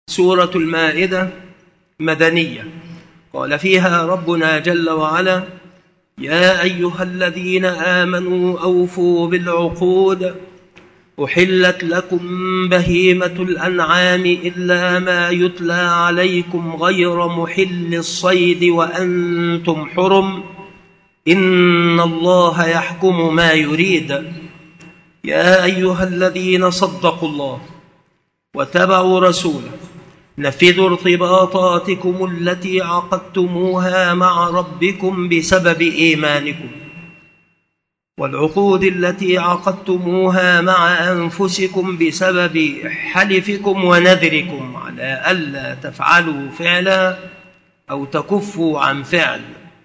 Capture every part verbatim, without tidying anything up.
سورة المائدة مدنية. قال فيها ربنا جل وعلا: يا أيها الذين آمنوا أوفوا بالعقود أحلت لكم بهيمة الأنعام إلا ما يتلى عليكم غير محل الصيد وأنتم حرم إن الله يحكم ما يريد. يا أيها الذين صدقوا الله واتبعوا رسوله نفذوا ارتباطاتكم التي عقدتموها مع ربكم بسبب إيمانكم والعقود التي عقدتموها مع أنفسكم بسبب حلفكم ونذركم على ألا تفعلوا فعلا أو تكفوا عن فعل،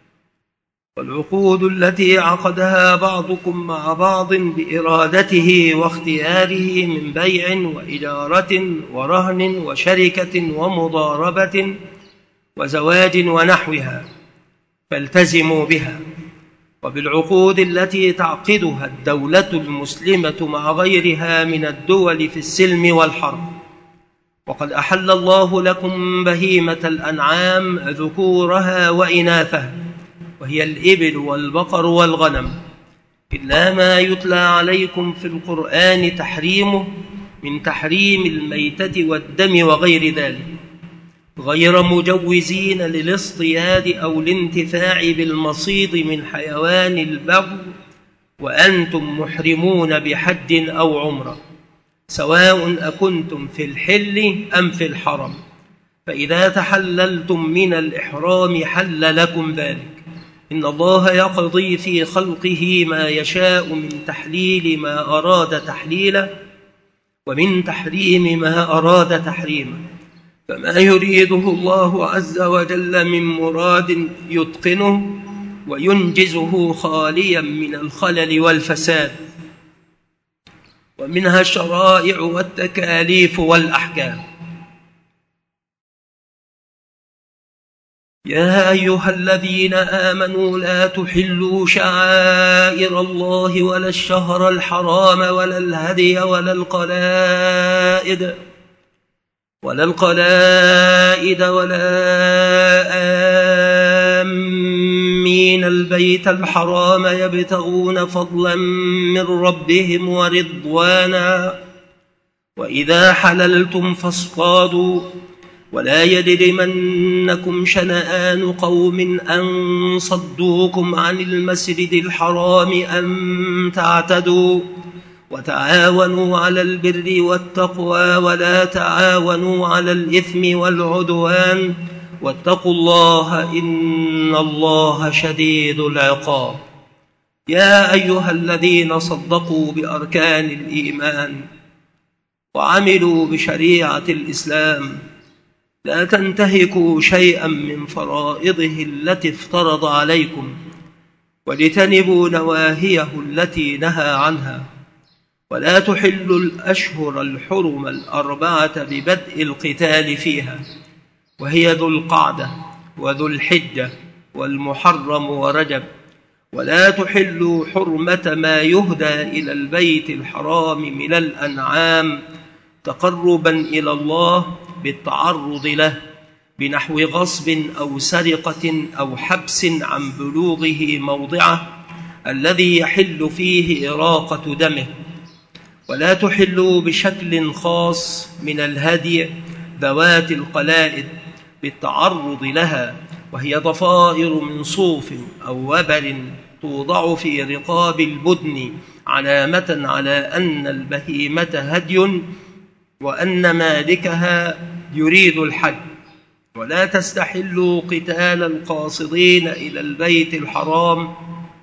والعقود التي عقدها بعضكم مع بعض بإرادته واختياره من بيع وإجارة ورهن وشركة ومضاربة وزواج ونحوها فالتزموا بها، وبالعقود التي تعقدها الدولة المسلمة مع غيرها من الدول في السلم والحرب. وقد أحل الله لكم بهيمة الأنعام ذكورها وإناثها، وهي الإبل والبقر والغنم، إلا ما يتلى عليكم في القرآن تحريمه من تحريم الميتة والدم وغير ذلك، غير مجوزين للاصطياد أو الانتفاع بالمصيد من حيوان البر وأنتم محرمون بحج أو عمرة، سواء أكنتم في الحل أم في الحرم، فإذا تحللتم من الإحرام حل لكم ذلك. إن الله يقضي في خلقه ما يشاء من تحليل ما أراد تحليله ومن تحريم ما أراد تحريمه، فما يريده الله عز وجل من مراد يتقنه وينجزه خاليا من الخلل والفساد، ومنها الشرائع والتكاليف والأحكام. يا أيها الذين آمنوا لا تحلوا شعائر الله ولا الشهر الحرام ولا الهدي ولا القلائد ولا القلائد ولا آمين البيت الحرام يبتغون فضلا من ربهم ورضوانا، وإذا حللتم فاصطادوا ولا يجرمنكم شنآن قوم أن صدوكم عن المسجد الحرام أن تعتدوا، وتعاونوا على البر والتقوى ولا تعاونوا على الإثم والعدوان، واتقوا الله إن الله شديد العقاب. يا أيها الذين صدقوا بأركان الإيمان وعملوا بشريعة الإسلام لا تنتهكوا شيئا من فرائضه التي افترض عليكم، واجتنبوا نواهيه التي نهى عنها، ولا تحلوا الأشهر الحرم الأربعة ببدء القتال فيها، وهي ذو القعدة وذو الحجة والمحرم ورجب، ولا تحلوا حرمة ما يهدى إلى البيت الحرام من الأنعام تقربا إلى الله بالتعرض له بنحو غصب أو سرقة أو حبس عن بلوغه موضعه الذي يحل فيه إراقة دمه، ولا تحلوا بشكل خاص من الهدي ذوات القلائد بالتعرض لها، وهي ضفائر من صوف أو وبر توضع في رقاب البدن علامة على أن البهيمة هدي وأن مالكها يريد الحج. ولا تستحلوا قتال القاصدين إلى البيت الحرام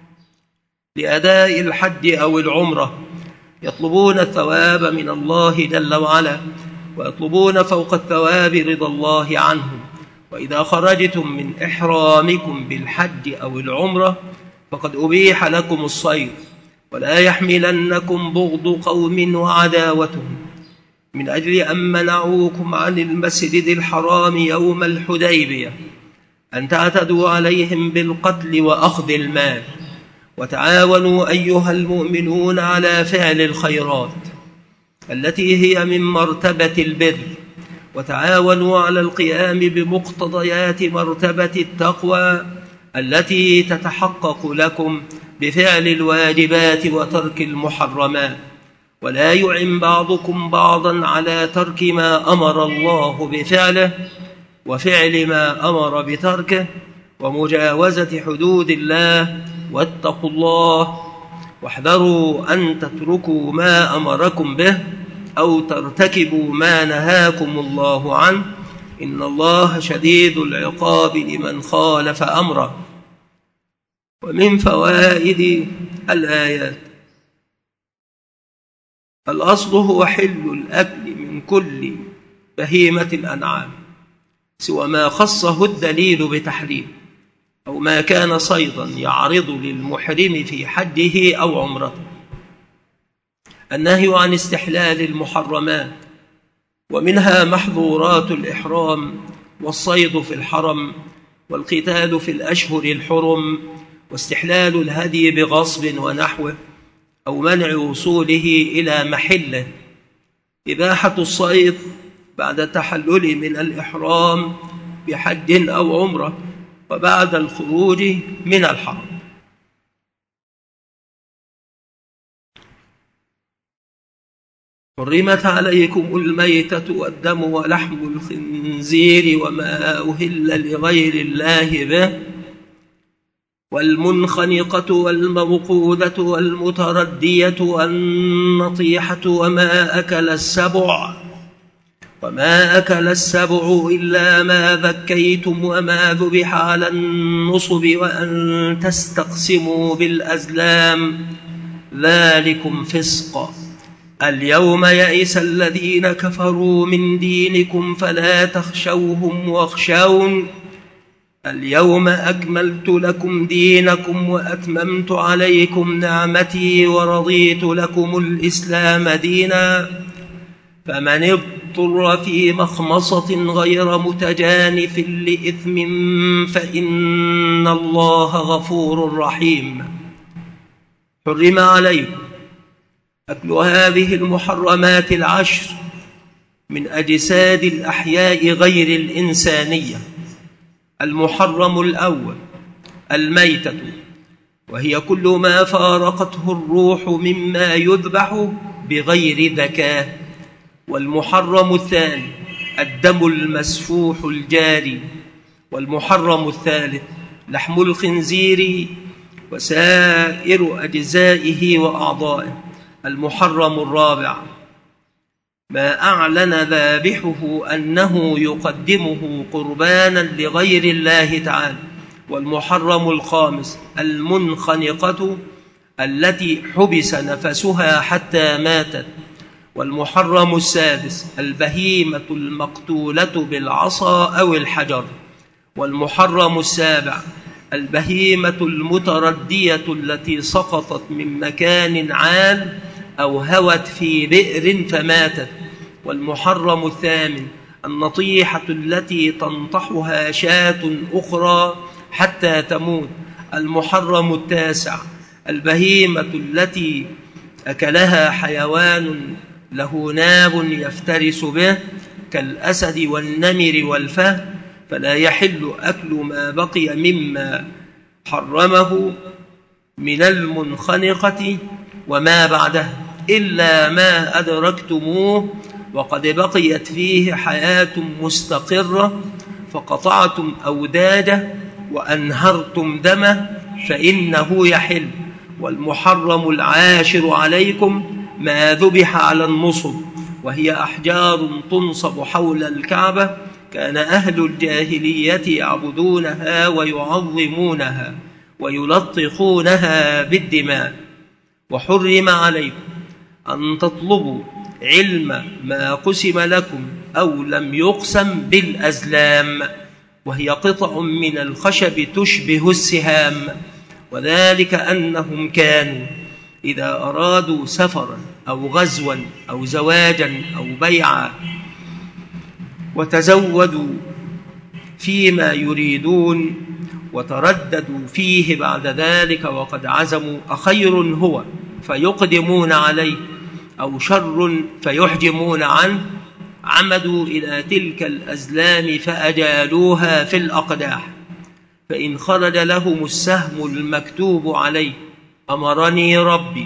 لأداء الحج أو العمرة، يطلبون الثواب من الله جل وعلا، ويطلبون فوق الثواب رضا الله عنهم. وإذا خرجتم من إحرامكم بالحج أو العمرة فقد أبيح لكم الصيد، ولا يحملنكم بغض قوم وعداوتهم من أجل أن منعوكم عن المسجد الحرام يوم الحديبية أن تعتدوا عليهم بالقتل وأخذ المال، وتعاونوا أيها المؤمنون على فعل الخيرات التي هي من مرتبة البر، وتعاونوا على القيام بمقتضيات مرتبة التقوى التي تتحقق لكم بفعل الواجبات وترك المحرمات، ولا يعن بعضكم بعضا على ترك ما أمر الله بفعله وفعل ما أمر بتركه ومجاوزة حدود الله. واتقوا الله واحذروا أن تتركوا ما أمركم به أو ترتكبوا ما نهاكم الله عنه، إن الله شديد العقاب لمن خالف أمره. ومن فوائد الآيات: الأصل هو حل الأكل من كل بهيمة الأنعام سوى ما خصه الدليل بتحريم أو ما كان صيدا يعرض للمحرم في حجه أو عمرته. النهي عن استحلال المحرمات، ومنها محظورات الإحرام والصيد في الحرم والقتال في الأشهر الحرم واستحلال الهدي بغصب ونحوه أو منع وصوله إلى محله. إباحة الصيد بعد التحلل من الإحرام بحج أو عمرة وبعد الخروج من الحرم. حرمت عليكم الميتة والدم ولحم الخنزير وما أهل لغير الله به والمنخنقة والموقوذة والمتردية والنطيحة وما أكل السبع وما أكل السبع إلا ما ذكيتم وما ذبح على النصب وأن تستقسموا بالأزلام ذلكم فسق. اليوم يئس الذين كفروا من دينكم فلا تخشوهم واخشون اليوم أكملت لكم دينكم وأتممت عليكم نعمتي ورضيت لكم الإسلام دينا فمن اضطر في مخمصة غير متجانف لإثم فإن الله غفور رحيم. حرم عليكم أكل هذه المحرمات العشر من أجساد الأحياء غير الإنسانية. المحرم الأول الميتة، وهي كل ما فارقته الروح مما يذبح بغير ذكاة. والمحرم الثاني الدم المسفوح الجاري. والمحرم الثالث لحم الخنزير وسائر أجزائه وأعضائه. المحرم الرابع ما أعلن ذابحه أنه يقدمه قربانا لغير الله تعالى. والمحرم الخامس المنخنقة التي حبس نفسها حتى ماتت. والمحرم السادس البهيمة المقتولة بالعصا أو الحجر. والمحرم السابع البهيمة المتردية التي سقطت من مكان عال أو هوت في بئر فماتت. والمحرم الثامن النطيحة التي تنطحها شاة أخرى حتى تموت. المحرم التاسع البهيمة التي أكلها حيوان له ناب يفترس به كالأسد والنمر والفهد، فلا يحل أكل ما بقي مما حرمه من المنخنقة وما بعدها إلا ما أدركتموه وقد بقيت فيه حياة مستقرة فقطعتم أوداجه وأنهرتم دمه فإنه يحل. والمحرم العاشر عليكم ما ذبح على النصب، وهي أحجار تنصب حول الكعبة كان أهل الجاهلية يعبدونها ويعظمونها ويلطخونها بالدماء. وحرم عليكم أن تطلبوا علم ما قسم لكم أو لم يقسم بالأزلام، وهي قطع من الخشب تشبه السهام، وذلك أنهم كانوا إذا أرادوا سفرا أو غزوا أو زواجا أو بيعا وتزودوا فيما يريدون وترددوا فيه بعد ذلك وقد عزموا أخير هو فيقدمون عليه أو شر فيحجمون عنه عمدوا إلى تلك الأزلام فأجالوها في الأقداح، فإن خرج لهم السهم المكتوب عليه أمرني ربي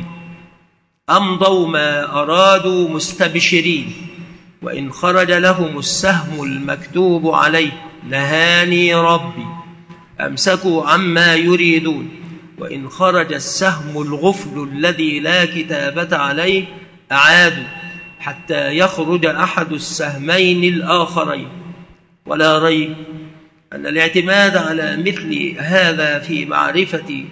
أمضوا ما أرادوا مستبشرين، وإن خرج لهم السهم المكتوب عليه نهاني ربي أمسكوا عما يريدون، وإن خرج السهم الغفل الذي لا كتابة عليه أعادوا حتى يخرج أحد السهمين الآخرين. ولا ريب أن الاعتماد على مثل هذا في معرفة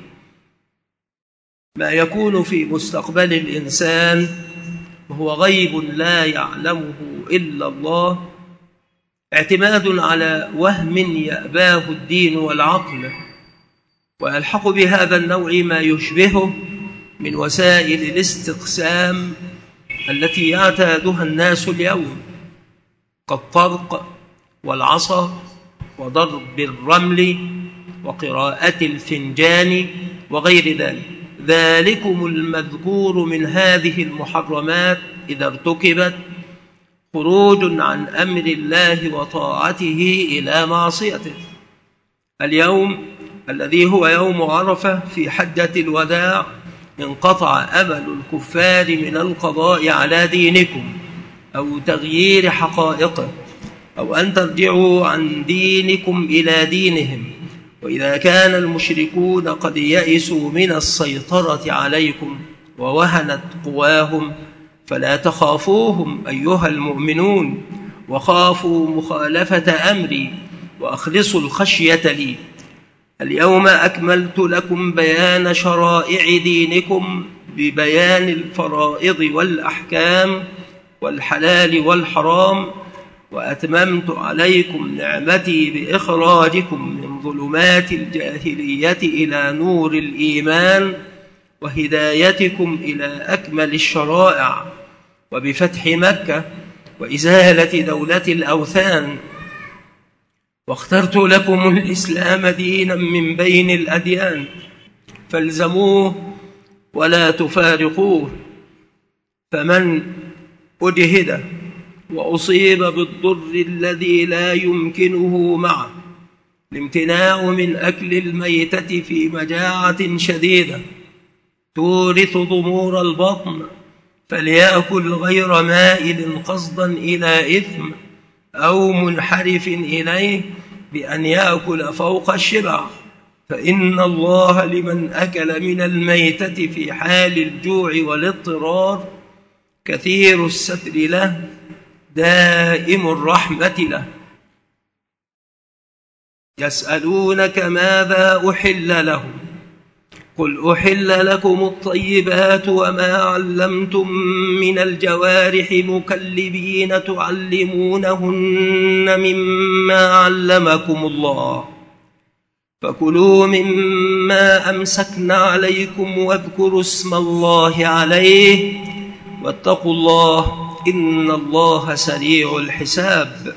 ما يكون في مستقبل الإنسان وهو غيب لا يعلمه إلا الله اعتماد على وهم يأباه الدين والعقل، ويلحق بهذا النوع ما يشبهه من وسائل الاستقسام التي يعتادها الناس اليوم كالطرق والعصا وضرب الرمل وقراءة الفنجان وغير ذلك. ذلكم المذكور من هذه المحرمات إذا ارتكبت خروج عن أمر الله وطاعته إلى معصيته. اليوم الذي هو يوم عرفة في حجة الوداع انقطع أمل الكفار من القضاء على دينكم أو تغيير حقائقه أو أن ترجعوا عن دينكم إلى دينهم. وإذا كان المشركون قد يئسوا من السيطرة عليكم ووهنت قواهم فلا تخافوهم أيها المؤمنون، وخافوا مخالفة أمري وأخلصوا الخشية لي. اليوم أكملت لكم بيان شرائع دينكم ببيان الفرائض والأحكام والحلال والحرام، وأتممت عليكم نعمتي بإخراجكم من ظلمات الجاهلية إلى نور الإيمان وهدايتكم إلى أكمل الشرائع، وبفتح مكة وإزالة دولة الأوثان. واخترت لكم الإسلام دينا من بين الأديان فالزموه ولا تفارقوه، فمن أجهد وأصيب بالضر الذي لا يمكنه معه الامتناع من أكل الميتة في مجاعة شديدة تورث ضمور البطن فليأكل غير مائل قصدا إلى إثم أو منحرف إليه بأن يأكل فوق الشبع، فإن الله لمن أكل من الميتة في حال الجوع والاضطرار كثير الستر له دائم الرحمة له. يسألونك ماذا أحل لهم قل أحل لكم الطيبات وما علمتم من الجوارح مكلبين تعلمونهن مما علمكم الله، فكلوا مما أمسكن عليكم واذكروا اسم الله عليه واتقوا الله إن الله سريع الحساب.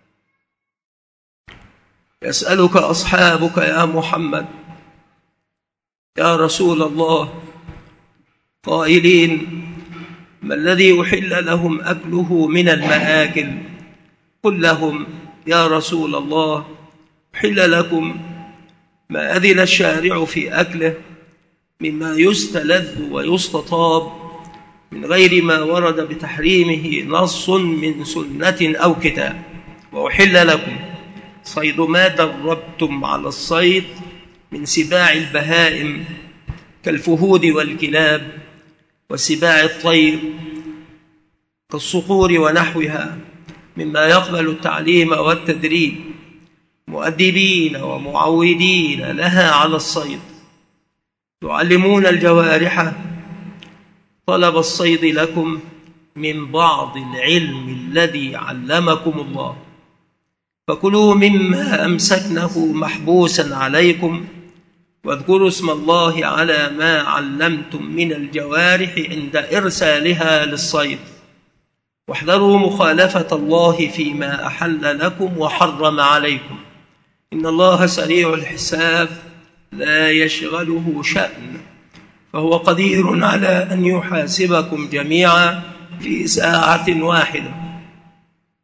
يسألك أصحابك يا محمد يا رسول الله قائلين ما الذي أحل لهم أكله من المآكل؟ قل لهم يا رسول الله أحل لكم ما أذن الشارع في أكله مما يستلذ ويستطاب من غير ما ورد بتحريمه نص من سنة أو كتاب. وأحل لكم صيد ما دربتم على الصيد من سباع البهائم كالفهود والكلاب وسباع الطير كالصقور ونحوها مما يقبل التعليم والتدريب مؤدبين ومعودين لها على الصيد، تعلمون الجوارح طلب الصيد لكم من بعض العلم الذي علمكم الله، فكلوا مما أمسكنه محبوسا عليكم واذكروا اسم الله على ما علمتم من الجوارح عند إرسالها للصيد، واحذروا مخالفة الله فيما أحل لكم وحرم عليكم، إن الله سريع الحساب لا يشغله شأن، فهو قدير على أن يحاسبكم جميعا في ساعة واحدة.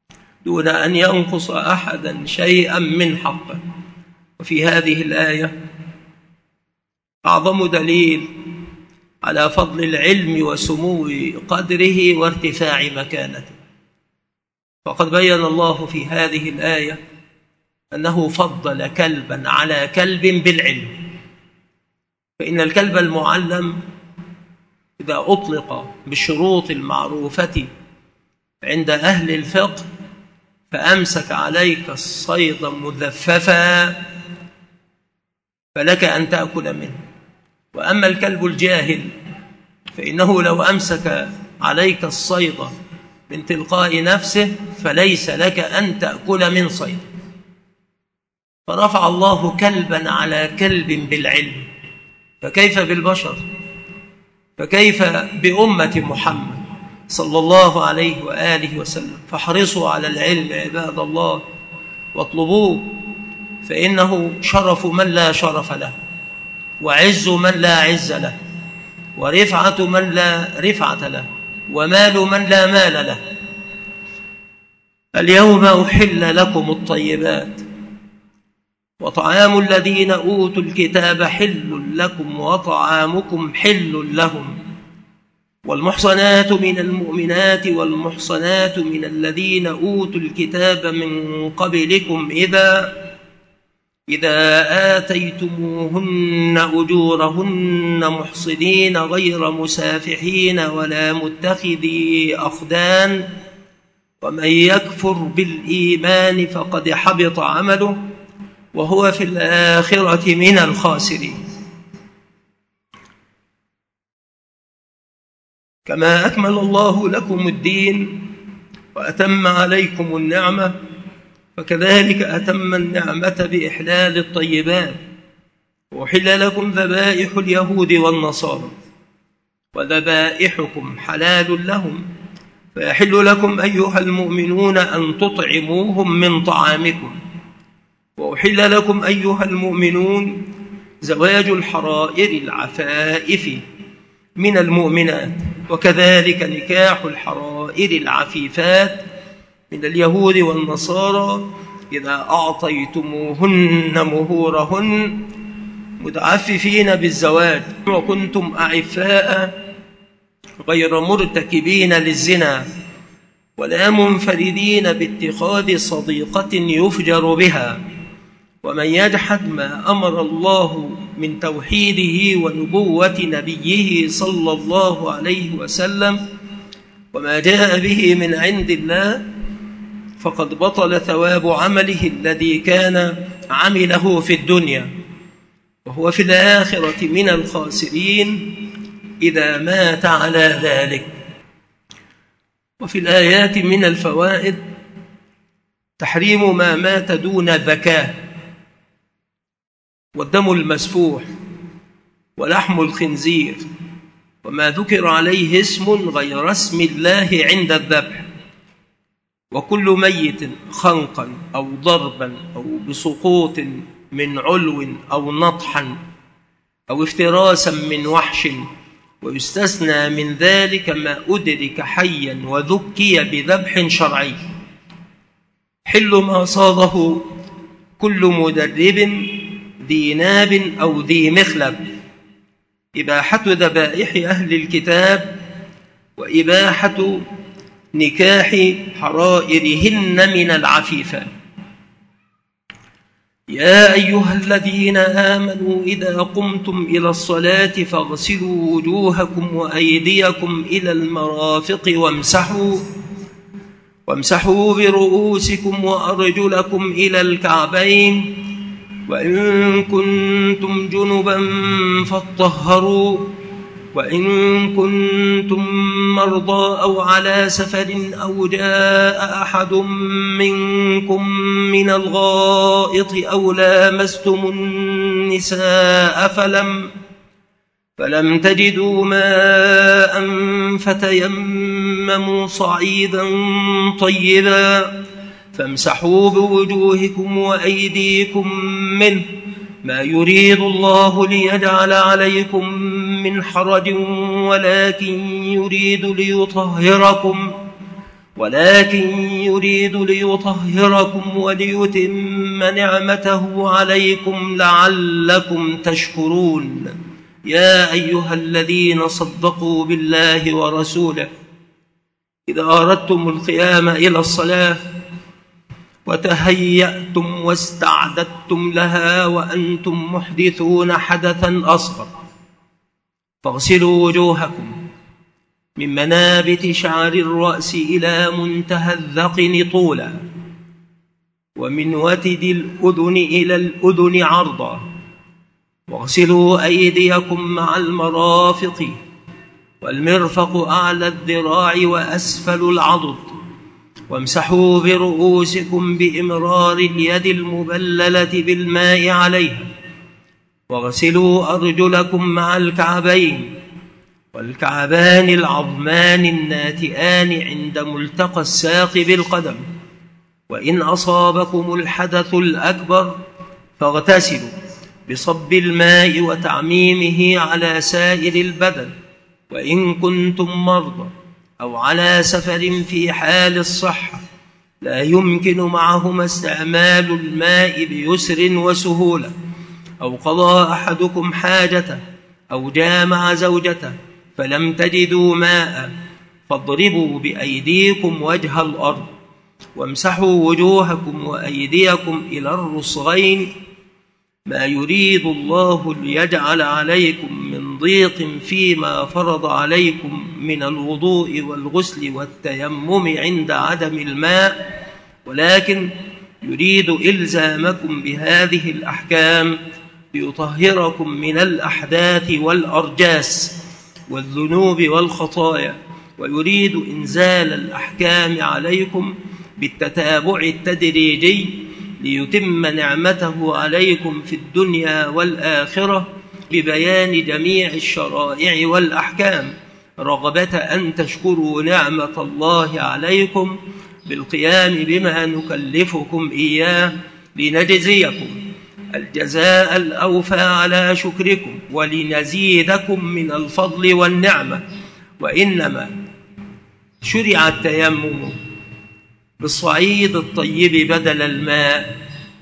دون أن ينقص أحدا شيئا من حقه. وفي هذه الآية أعظم دليل على فضل العلم وسمو قدره وارتفاع مكانته، فقد بين الله في هذه الآية أنه فضل كلبا على كلب بالعلم. فإن الكلب المعلم إذا أطلق بالشروط المعروفة عند أهل الفقه فأمسك عليك الصيد مذففا فلك أن تأكل منه. وأما الكلب الجاهل فإنه لو أمسك عليك الصيد من تلقاء نفسه فليس لك أن تأكل من صيد. فرفع الله كلبا على كلب بالعلم، فكيف بالبشر؟ فكيف بأمة محمد صلى الله عليه وآله وسلم؟ فاحرصوا على العلم عباد الله واطلبوه، فإنه شرف من لا شرف له، وعز من لا عز له، ورفعة من لا رفعة له، ومال من لا مال له. اليوم أحل لكم الطيبات وطعام الذين أوتوا الكتاب حل لكم وطعامكم حل لهم، والمحصنات من المؤمنات والمحصنات من الذين أوتوا الكتاب من قبلكم إذا إذا آتيتموهن أجورهن محصنين غير مسافحين ولا متخذي أخدان، ومن يكفر بالإيمان فقد حبط عمله وهو في الآخرة من الخاسرين. كما أكمل الله لكم الدين وأتم عليكم النعمة فكذلك أتم النعمة بإحلال الطيبات، وأحل لكم ذبائح اليهود والنصارى وذبائحكم حلال لهم، فيحل لكم أيها المؤمنون أن تطعموهم من طعامكم، وأحل لكم أيها المؤمنون زواج الحرائر العفائف من المؤمنات، وكذلك نكاح الحرائر العفيفات من اليهود والنصارى إذا أعطيتموهن مهورهن متعففين بالزواج وكنتم أعفاء غير مرتكبين للزنا ولا منفردين باتخاذ صديقة يفجر بها. ومن يجحد ما أمر الله من توحيده ونبوة نبيه صلى الله عليه وسلم وما جاء به من عند الله فقد بطل ثواب عمله الذي كان عمله في الدنيا، وهو في الآخرة من الخاسرين إذا مات على ذلك. وفي الآيات من الفوائد تحريم ما مات دون ذكاة، والدم المسفوح، ولحم الخنزير، وما ذكر عليه اسم غير اسم الله عند الذبح، وكل ميت خنقا أو ضربا أو بسقوط من علو أو نطحا أو افتراسا من وحش، ويستثنى من ذلك ما أدرك حيا وذكي بذبح شرعي. حل ما صاده كل مدرب ذي ناب أو ذي مخلب. إباحة ذبائح أهل الكتاب وإباحة نكاح حرائرهن من العفيفات. يا أيها الذين آمنوا إذا قمتم إلى الصلاة فاغسلوا وجوهكم وأيديكم إلى المرافق وامسحوا وامسحوا برؤوسكم وأرجلكم إلى الكعبين، وإن كنتم جنبا فاطهروا، وإن كنتم مرضى أو على سفر أو جاء أحد منكم من الغائط أو لامستم النساء فلم فلم تجدوا ماء فتيمموا صعيدا طيبا فامسحوا بوجوهكم وأيديكم منه، ما يريد الله ليجعل عليكم من حرج ولكن يريد ليطهركم ولكن يريد ليطهركم وليتم نعمته عليكم لعلكم تشكرون. يا أيها الذين صدقوا بالله ورسوله إذا أردتم القيام إلى الصلاة وتهيأتم واستعددتم لها وأنتم محدثون حدثا أصغر فاغسلوا وجوهكم من منابت شعر الرأس إلى منتهى الذقن طولا، ومن وتد الأذن إلى الأذن عرضا، واغسلوا أيديكم مع المرافق، والمرفق أعلى الذراع وأسفل العضد، وامسحوا برؤوسكم بإمرار اليد المبللة بالماء عليها، واغسلوا أرجلكم مع الكعبين، والكعبان العظمان الناتئان عند ملتقى الساق بالقدم. وإن أصابكم الحدث الأكبر فاغتسلوا بصب الماء وتعميمه على سائر البدن. وإن كنتم مرضى أو على سفر في حال الصحة لا يمكن معهما استعمال الماء بيسر وسهولة، أو قضى أحدكم حاجته أو جامع زوجته فلم تجدوا ماء، فاضربوا بأيديكم وجه الأرض، وامسحوا وجوهكم وأيديكم إلى الرسغين، ما يريد الله ليجعل عليكم من ضيق فيما فرض عليكم من الوضوء والغسل والتيمم عند عدم الماء، ولكن يريد إلزامكم بهذه الأحكام ليطهركم من الأحداث والأرجاس والذنوب والخطايا، ويريد إنزال الأحكام عليكم بالتتابع التدريجي ليتم نعمته عليكم في الدنيا والآخرة ببيان جميع الشرائع والأحكام، رغبة أن تشكروا نعمة الله عليكم بالقيام بما نكلفكم إياه لنجزيكم الجزاء الأوفى على شكركم ولنزيدكم من الفضل والنعمة. وإنما شرع التيمم بالصعيد الطيب بدل الماء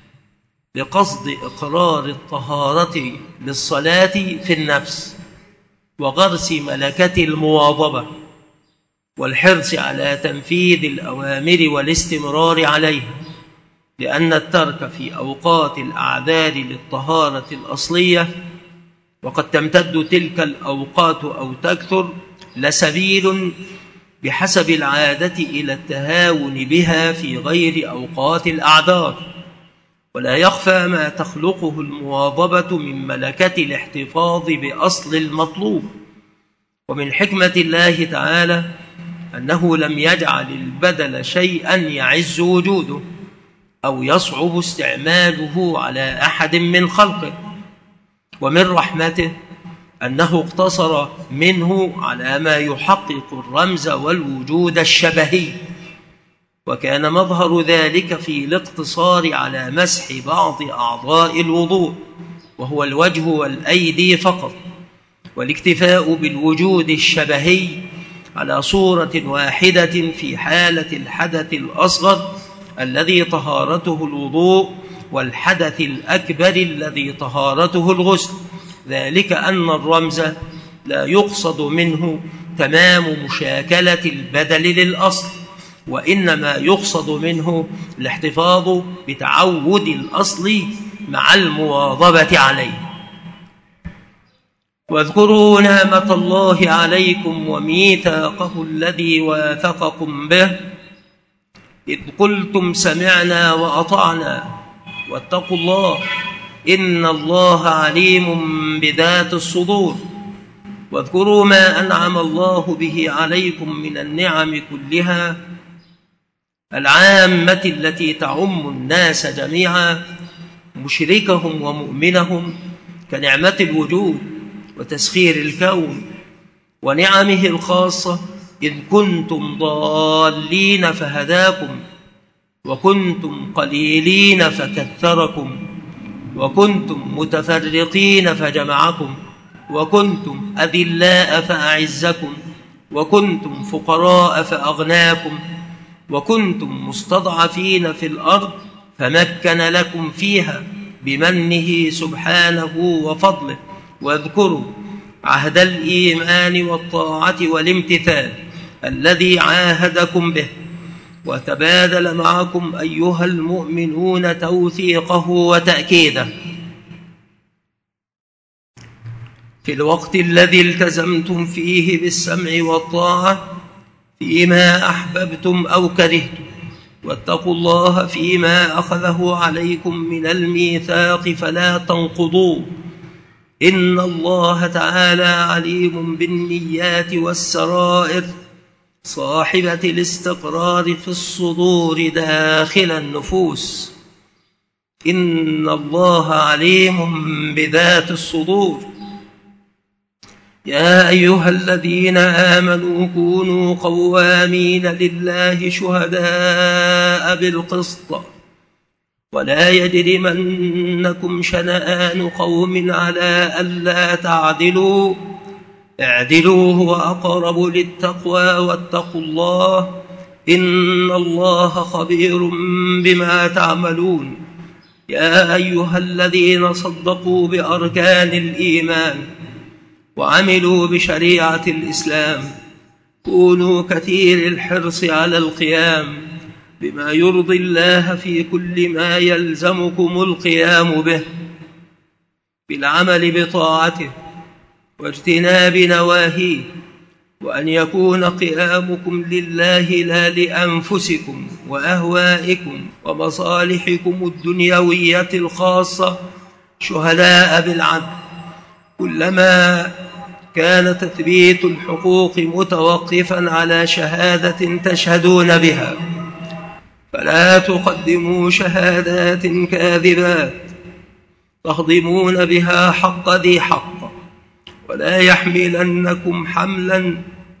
لقصد إقرار الطهارة للصلاة في النفس، وغرس ملكة المواظبة، والحرص على تنفيذ الأوامر والاستمرار عليها، لأن الترك في أوقات الأعذار للطهارة الأصلية وقد تمتد تلك الأوقات أو تكثر لسبيل بحسب العادة إلى التهاون بها في غير أوقات الأعذار. ولا يخفى ما تخلقه المواظبة من ملكة الاحتفاظ بأصل المطلوب. ومن حكمة الله تعالى أنه لم يجعل البدل شيئا يعز وجوده أو يصعب استعماله على أحد من خلقه، ومن رحمته أنه اقتصر منه على ما يحقق الرمز والوجود الشبهي، وكان مظهر ذلك في الاقتصار على مسح بعض أعضاء الوضوء وهو الوجه والأيدي فقط، والاكتفاء بالوجود الشبهي على صورة واحدة في حالة الحدث الأصغر الذي طهارته الوضوء والحدث الأكبر الذي طهارته الغسل، ذلك أن الرمز لا يقصد منه تمام مشاكلة البدل للأصل، وإنما يقصد منه الاحتفاظ بتعود الأصل مع المواظبة عليه. واذكروا نعمة الله عليكم وميثاقه الذي واثقكم به إذ قلتم سمعنا وأطعنا واتقوا الله إن الله عليم بذات الصدور. واذكروا ما أنعم الله به عليكم من النعم كلها العامة التي تعم الناس جميعا مشركهم ومؤمنهم، كنعمة الوجود وتسخير الكون، ونعمه الخاصة إذ كنتم ضالين فهداكم، وكنتم قليلين فكثركم، وكنتم متفرقين فجمعكم، وكنتم أذلاء فأعزكم، وكنتم فقراء فأغناكم، وكنتم مستضعفين في الأرض فمكن لكم فيها بمنه سبحانه وفضله، واذكروا عهد الإيمان والطاعة والامتثال الذي عاهدكم به، وتبادل معكم أيها المؤمنون توثيقه وتأكيده في الوقت الذي التزمتم فيه بالسمع والطاعة فيما أحببتم أو كرهتم، واتقوا الله فيما أخذه عليكم من الميثاق فلا تنقضوه، إن الله تعالى عليم بالنيات والسرائر صاحبة الاستقرار في الصدور داخل النفوس. إن الله عليم بذات الصدور. يا أيها الذين آمنوا كونوا قوامين لله شهداء بالقسط، ولا يجرمنكم شنآن قوم على ألا تعدلوا، اعدلوا هو أقرب للتقوى، واتقوا الله إن الله خبير بما تعملون. يا أيها الذين صدقوا بأركان الإيمان وعملوا بشريعة الإسلام كونوا كثير الحرص على القيام بما يرضي الله في كل ما يلزمكم القيام به، بالعمل بطاعته واجتناب نواهيه، وأن يكون قيامكم لله لا لأنفسكم وأهوائكم ومصالحكم الدنيوية الخاصة، شهداء بالعدل، كلما كان تثبيت الحقوق متوقفا على شهادة تشهدون بها، فلا تقدموا شهادات كاذبات تهضمون بها حق ذي حق، ولا يحملنكم حملا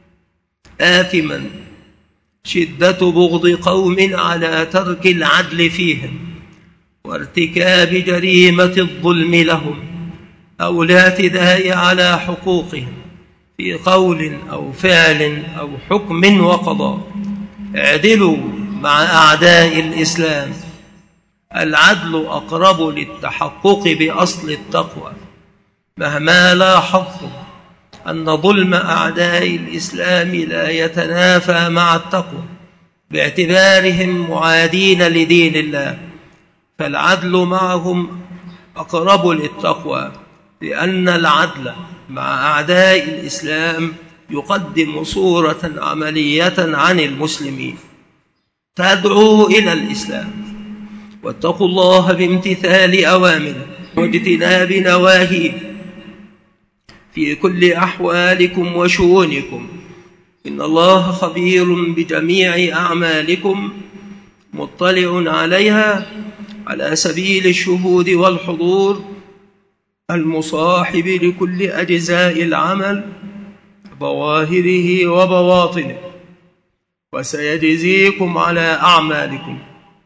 آثما شدة بغض قوم على ترك العدل فيهم وارتكاب جريمة الظلم لهم، أو الاعتداء على حقوقهم في قول أو فعل أو حكم وقضاء. اعدلوا مع أعداء الإسلام، العدل أقرب للتحقق بأصل التقوى، مهما لاحظتم أن ظلم أعداء الإسلام لا يتنافى مع التقوى باعتبارهم معادين لدين الله، فالعدل معهم أقرب للتقوى، لأن العدل مع أعداء الإسلام يقدم صورة عملية عن المسلمين تدعو إلى الإسلام. واتقوا الله بامتثال أوامره واجتناب نواهيه في كل أحوالكم وشؤونكم، إن الله خبير بجميع أعمالكم مطلع عليها على سبيل الشهود والحضور المصاحب لكل أجزاء العمل ظواهره وبواطنه، وسيجزيكم على أعمالكم.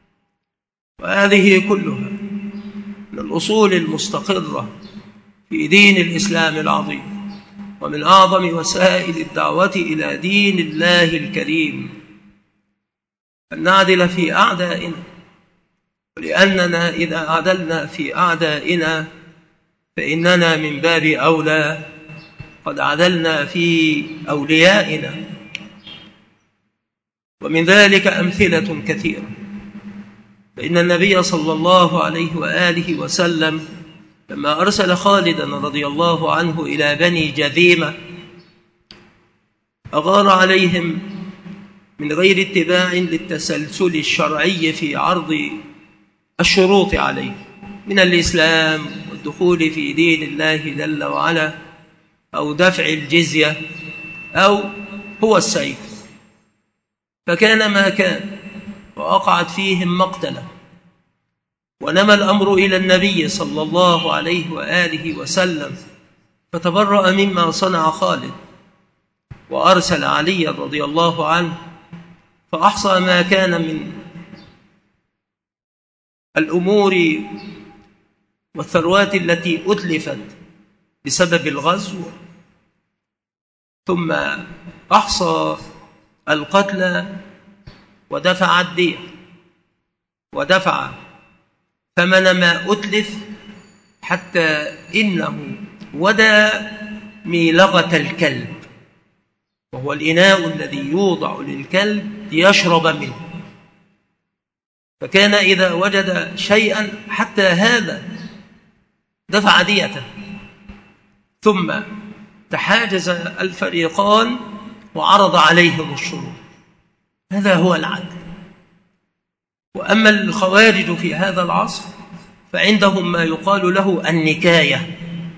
وهذه كلها من الأصول المستقرة في دين الإسلام العظيم، ومن أعظم وسائل الدعوة إلى دين الله الكريم أن نعدل في أعدائنا، ولأننا إذا عدلنا في أعدائنا فإننا من باب أولى قد عدلنا في أوليائنا. ومن ذلك أمثلة كثيرة، فإن النبي صلى الله عليه وآله وسلم لما أرسل خالدا رضي الله عنه إلى بني جذيمة أغار عليهم من غير اتباع للتسلسل الشرعي في عرض الشروط عليه من الإسلام والدخول في دين الله جل وعلا، أو دفع الجزية، أو هو السيف، فكان ما كان ووقعت فيهم مقتلة، ونمى الأمر إلى النبي صلى الله عليه وآله وسلم، فتبرأ مما صنع خالد وأرسل علي رضي الله عنه فأحصى ما كان من الأمور والثروات التي أتلفت بسبب الغزو، ثم أحصى القتلى ودفع الدية ودفع ثمن ما أتلف، حتى إنه ودى ميلغة الكلب، وهو الإناء الذي يوضع للكلب ليشرب منه. فكان إذا وجد شيئا حتى هذا دفع ديته، ثم تحاجز الفريقان وعرض عليهم الشروط. هذا هو العدل. وأما الخوارج في هذا العصر فعندهم ما يقال له النكاية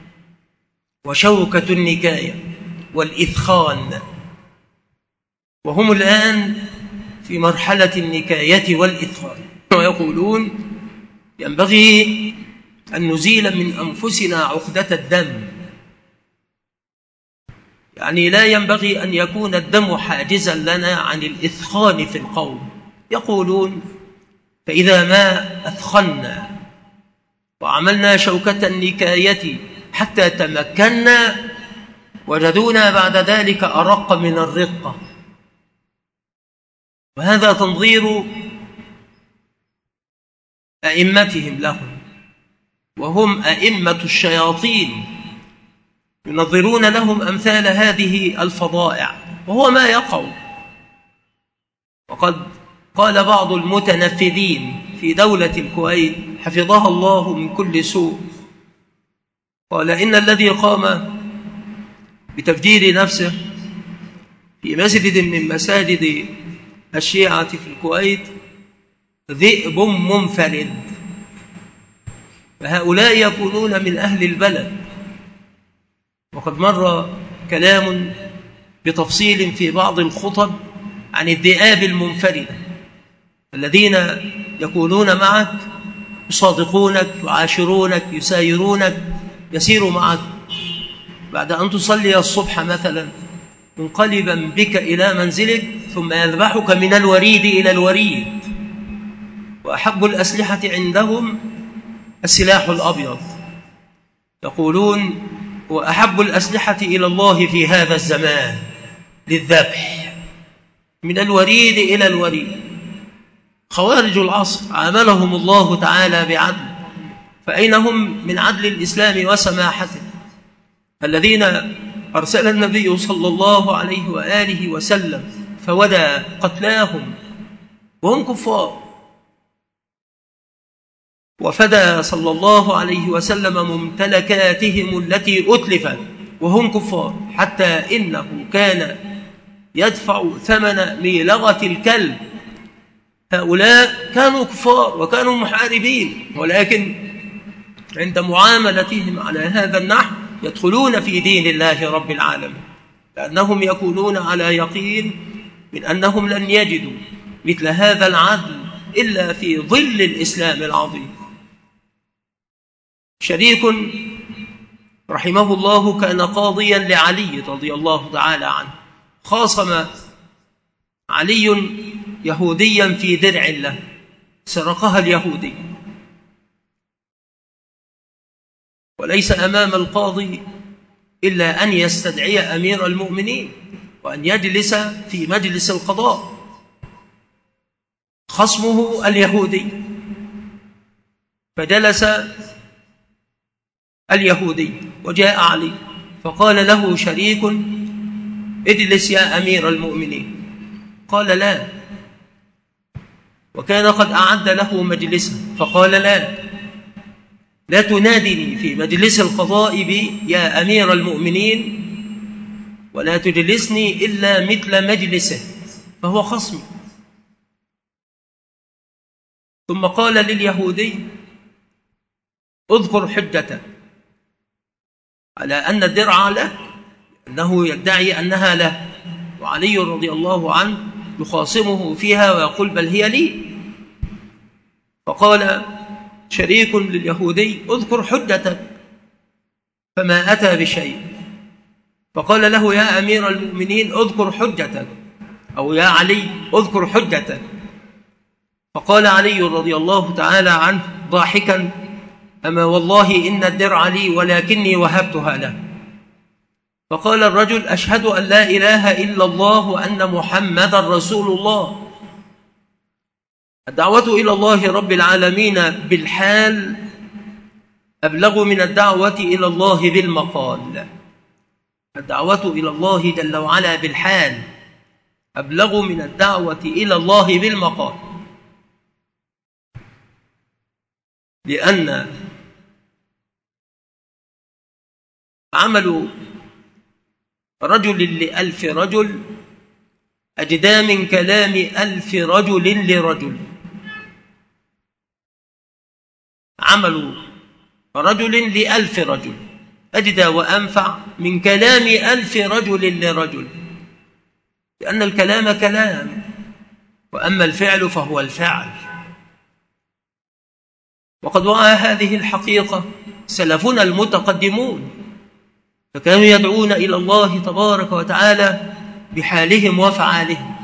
وشوكة النكاية والإثخان، وهم الآن في مرحلة النكاية والإثخان، ويقولون ينبغي أن نزيل من أنفسنا عقدة الدم، يعني لا ينبغي أن يكون الدم حاجزا لنا عن الإثخان في القوم. يقولون فإذا ما أثخنا وعملنا شوكة النكاية حتى تمكنا، وجدونا بعد ذلك أرق من الرقة. وهذا تنظير أئمتهم لهم، وهم أئمة الشياطين، ينظرون لهم أمثال هذه الفضائع، وهو ما يقع. وقد قال بعض المتنفذين في دولة الكويت حفظها الله من كل سوء، قال إن الذي قام بتفجير نفسه في مسجد من مساجد الشيعة في الكويت ذئب منفرد، فهؤلاء يكونون من أهل البلد. وقد مر كلام بتفصيل في بعض الخطب عن الذئاب المنفردة الذين يكونون معك، يصادقونك، يعاشرونك، يسايرونك، يسيروا معك بعد أن تصلي الصبح مثلا منقلبا بك إلى منزلك، ثم يذبحك من الوريد إلى الوريد. وأحب الأسلحة عندهم السلاح الأبيض، يقولون وأحب الأسلحة إلى الله في هذا الزمان للذبح من الوريد إلى الوريد. خوارج العصر عاملهم الله تعالى بعدل، فأين هم من عدل الإسلام وسماحته؟ الذين أرسل النبي صلى الله عليه وآله وسلم فودى قتلاهم وهم كفار، وفدى صلى الله عليه وسلم ممتلكاتهم التي أتلفت وهم كفار، حتى إنه كان يدفع ثمن ميلغة الكلب. هؤلاء كانوا كفار وكانوا محاربين، ولكن عند معاملتهم على هذا النحو يدخلون في دين الله رب العالمين، لأنهم يكونون على يقين من أنهم لن يجدوا مثل هذا العدل إلا في ظل الإسلام العظيم. شريك رحمه الله كان قاضيا لعلي رضي الله تعالى عنه، خاصم علي يهوديا في درع له سرقها اليهودي، وليس أمام القاضي إلا أن يستدعي أمير المؤمنين وأن يجلس في مجلس القضاء. خصمه اليهودي، فجلس اليهودي وجاء علي فقال له شريك اجلس يا أمير المؤمنين، قال لا، وكان قد أعد له مجلسا فقال لا لا تنادني في مجلس القضاء بي يا أمير المؤمنين، ولا تجلسني إلا مثل مجلسه فهو خصمي. ثم قال لليهودي اذكر حجته على أن الدرع له، أنه يدعي أنها له، وعلي رضي الله عنه يخاصمه فيها ويقول بل هي لي. فقال شريك لليهودي اذكر حجتك، فما أتى بشيء. فقال له يا أمير المؤمنين اذكر حجتك، أو يا علي اذكر حجتك. فقال علي رضي الله تعالى عنه ضاحكا أما والله إن الدرع لي ولكني وهبتها له. فقال الرجل أشهد أن لا إله إلا الله وأن محمدا رسول الله. الدعوة إلى الله رب العالمين بالحال أبلغ من الدعوة إلى الله بالمقال. الدعوة إلى الله جل وعلا بالحال أبلغ من الدعوة إلى الله بالمقال، لأن عمل رجل لألف رجل أجدى من كلام ألف رجل لرجل. عمل رجل لألف رجل أجدى وأنفع من كلام ألف رجل لرجل، لأن الكلام كلام، وأما الفعل فهو الفعل. وقد وعى هذه الحقيقة سلفنا المتقدمون، فكانوا يدعون إلى الله تبارك وتعالى بحالهم وفعالهم.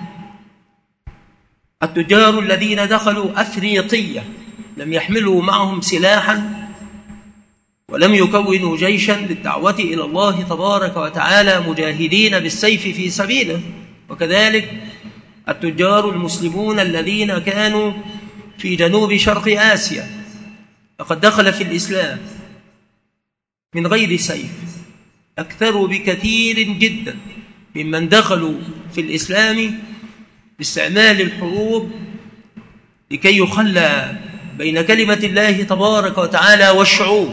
التجار الذين دخلوا أفريقية لم يحملوا معهم سلاحا ولم يكونوا جيشا للدعوة إلى الله تبارك وتعالى مجاهدين بالسيف في سبيله. وكذلك التجار المسلمون الذين كانوا في جنوب شرق آسيا لقد دخل في الإسلام من غير سيف أكثر بكثير جدا ممن دخلوا في الإسلام باستعمال الحروب لكي يخلى بين كلمة الله تبارك وتعالى والشعوب.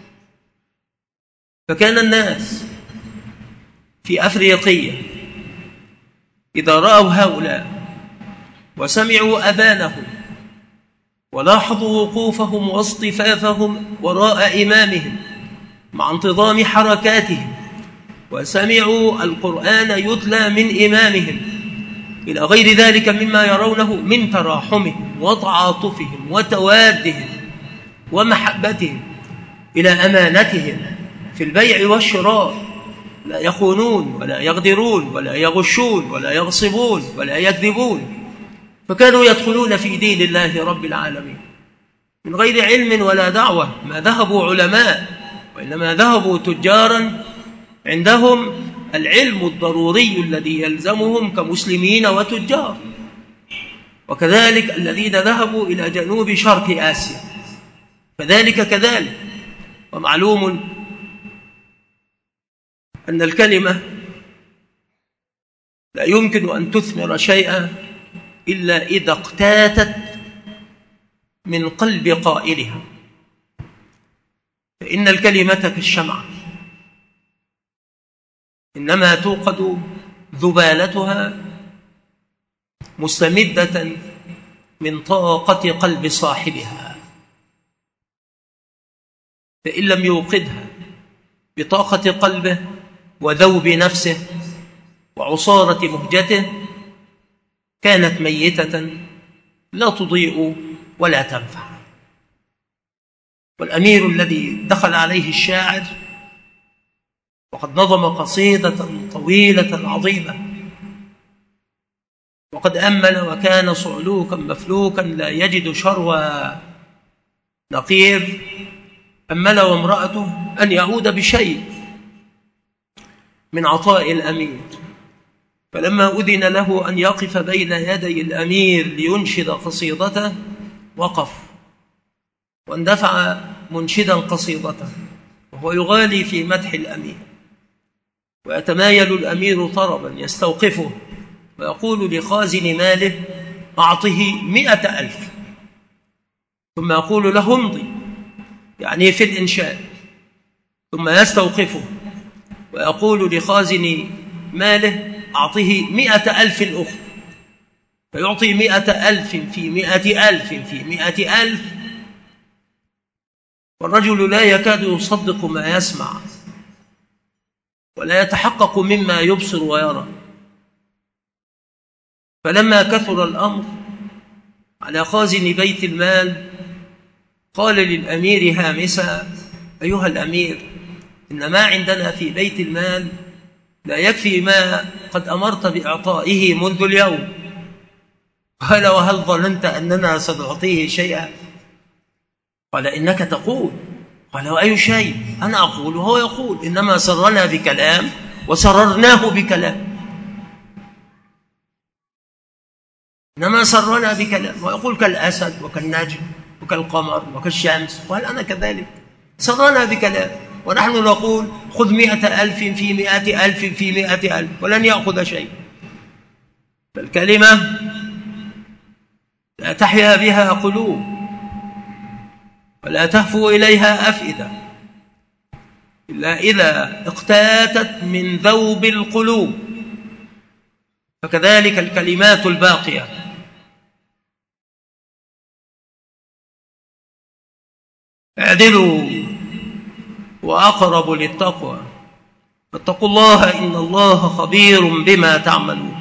فكان الناس في أفريقيا إذا رأوا هؤلاء وسمعوا أذانهم ولاحظوا وقوفهم واصطفافهم وراء إمامهم مع انتظام حركاتهم، وسمعوا القرآن يتلى من إمامهم إلى غير ذلك مما يرونه من تراحمهم وتعاطفهم وتوادهم ومحبتهم إلى أمانتهم في البيع والشراء، لا يخونون ولا يغدرون ولا يغشون ولا يغصبون ولا يكذبون. فكانوا يدخلون في دين الله رب العالمين من غير علم ولا دعوة، ما ذهبوا علماء وإنما ذهبوا تجارا عندهم العلم الضروري الذي يلزمهم كمسلمين وتجار. وكذلك الذين ذهبوا إلى جنوب شرق آسيا فذلك كذلك. ومعلوم أن الكلمة لا يمكن أن تثمر شيئا إلا إذا اقتاتت من قلب قائلها، فإن الكلمة كالشمعة إنما توقد ذبالتها مستمدة من طاقة قلب صاحبها، فإن لم يوقدها بطاقة قلبه وذوب نفسه وعصارة مهجته كانت ميتة لا تضيء ولا تنفع. والأمير الذي دخل عليه الشاعر وقد نظم قصيدة طويلة عظيمة وقد أمل وكان صعلوكا مفلوكا لا يجد شروى نقير، أمل وامرأته أن يعود بشيء من عطاء الأمير، فلما أذن له أن يقف بين يدي الأمير لينشد قصيدته وقف واندفع منشدا قصيدته وهو يغالي في مدح الأمير، ويتمايل الأمير طربا يستوقفه ويقول لخازن ماله أعطه مئة ألف، ثم يقول له امضي يعني في الإنشاء، ثم يستوقفه ويقول لخازن ماله أعطه مئة ألف أخرى، فيعطي مئة ألف في مئة ألف في مئة ألف، والرجل لا يكاد يصدق ما يسمع ولا يتحقق مما يبصر ويرى. فلما كثر الأمر على خازن بيت المال قال للأمير هامسا: أيها الأمير، إن ما عندنا في بيت المال لا يكفي ما قد أمرت بإعطائه منذ اليوم. قال: وهل ظننت أننا سنعطيه شيئا؟ قال: إنك تقول. قال: وأي شيء؟ أنا أقول وهو يقول، إنما سرنا بكلام وسررناه بكلام. إنما سرنا بكلام، ويقول كالأسد وكالنجم وكالقمر وكالشمس، وهل أنا كذلك؟ سرنا بكلام، ونحن نقول خذ مئة ألف في مئة ألف في مئة ألف ولن يأخذ شيء. فالكلمة لا تحيا بها قلوب ولا تهفو إليها أفئدة إلا إذا اقتاتت من ذوب القلوب. فكذلك الكلمات الباقية. اعدلوا وأقرب للتقوى، فاتقوا الله إن الله خبير بما تعملون.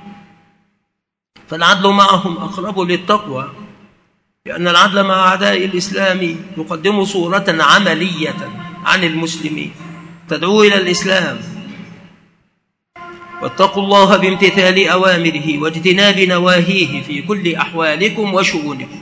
فالعدل معهم أقرب للتقوى، لأن العدل مع أعداء الإسلام يقدم صورة عملية عن المسلمين تدعو إلى الإسلام. واتقوا الله بامتثال أوامره واجتناب نواهيه في كل أحوالكم وشؤونكم،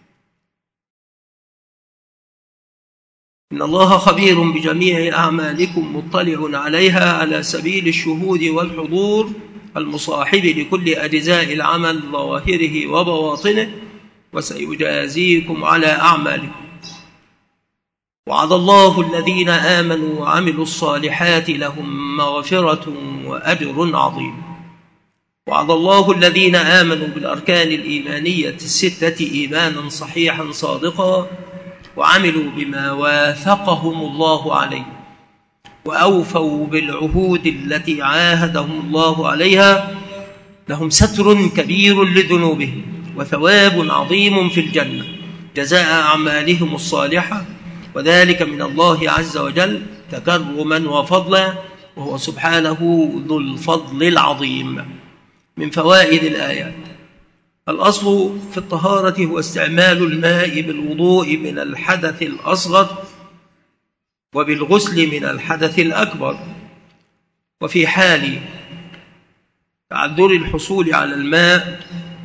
إن الله خبير بجميع أعمالكم مطلع عليها على سبيل الشهود والحضور المصاحب لكل أجزاء العمل ظواهره وبواطنه، وسيجازيكم على أعمالكم. وعد الله الذين آمنوا وعملوا الصالحات لهم مغفرة وأجر عظيم. وعد الله الذين آمنوا بالأركان الإيمانية الستة إيمانا صحيحا صادقا، وعملوا بما واثقهم الله عليه، وأوفوا بالعهود التي عاهدهم الله عليها، لهم ستر كبير لذنوبهم وثواب عظيم في الجنة جزاء أعمالهم الصالحة، وذلك من الله عز وجل تكرما وفضلا، وهو سبحانه ذو الفضل العظيم. من فوائد الآيات: الأصل في الطهارة هو استعمال الماء بالوضوء من الحدث الأصغر وبالغسل من الحدث الأكبر. وفي حال تعذر الحصول على الماء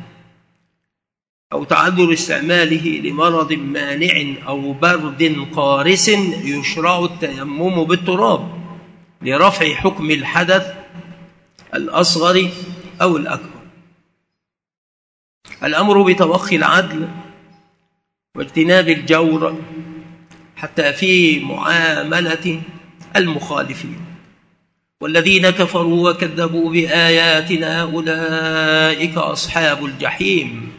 أو تعذر استعماله لمرض مانع أو برد قارس يشرع التيمم بالتراب لرفع حكم الحدث الأصغر أو الأكبر. الأمر بتوخي العدل واجتناب الجور حتى في معاملة المخالفين. والذين كفروا وكذبوا بآياتنا أولئك أصحاب الجحيم.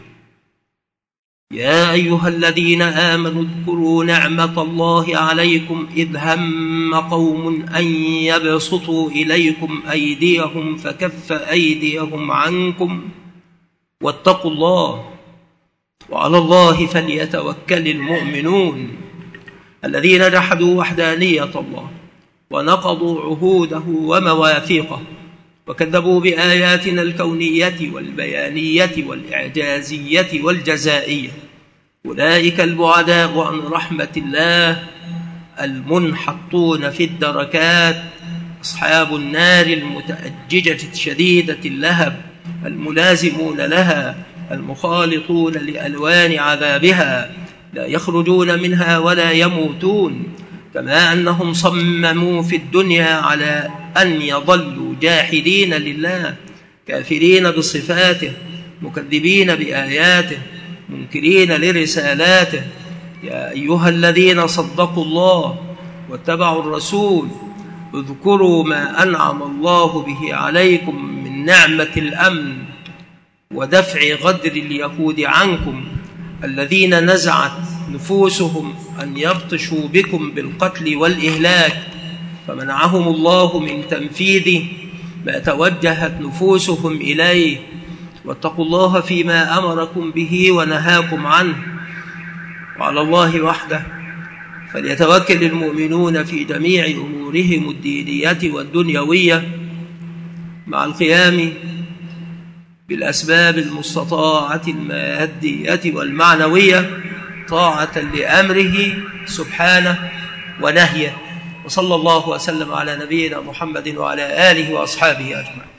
يا أيها الذين آمنوا اذكروا نعمة الله عليكم إذ هم قوم أن يبسطوا إليكم أيديهم فكف أيديهم عنكم واتقوا الله وعلى الله فليتوكل المؤمنون. الذين جحدوا وحدانية الله ونقضوا عهوده ومواثيقه وكذبوا بآياتنا الكونية والبيانية والإعجازية والجزائية، أولئك البعداء عن رحمة الله المنحطون في الدركات، أصحاب النار المتأججة شديدة اللهب، الملازمون لها المخالطون لألوان عذابها، لا يخرجون منها ولا يموتون. كما أنهم صمموا في الدنيا على أن يظلوا جاحدين لله كافرين بصفاته مكذبين بآياته منكرين لرسالاته. يا أيها الذين صدقوا الله واتبعوا الرسول اذكروا ما أنعم الله به عليكم من نعمة الأمن ودفع غدر اليهود عنكم الذين نزعت نفوسهم أن يبطشوا بكم بالقتل والإهلاك، فمنعهم الله من تنفيذ ما توجهت نفوسهم إليه. واتقوا الله فيما أمركم به ونهاكم عنه، وعلى الله وحده فليتوكل المؤمنون في جميع أمورهم الدينية والدنيوية، مع القيام بالأسباب المستطاعة المادية والمعنوية طاعة لأمره سبحانه ونهيه. وصلى الله وسلم على نبينا محمد وعلى آله وأصحابه أجمعين.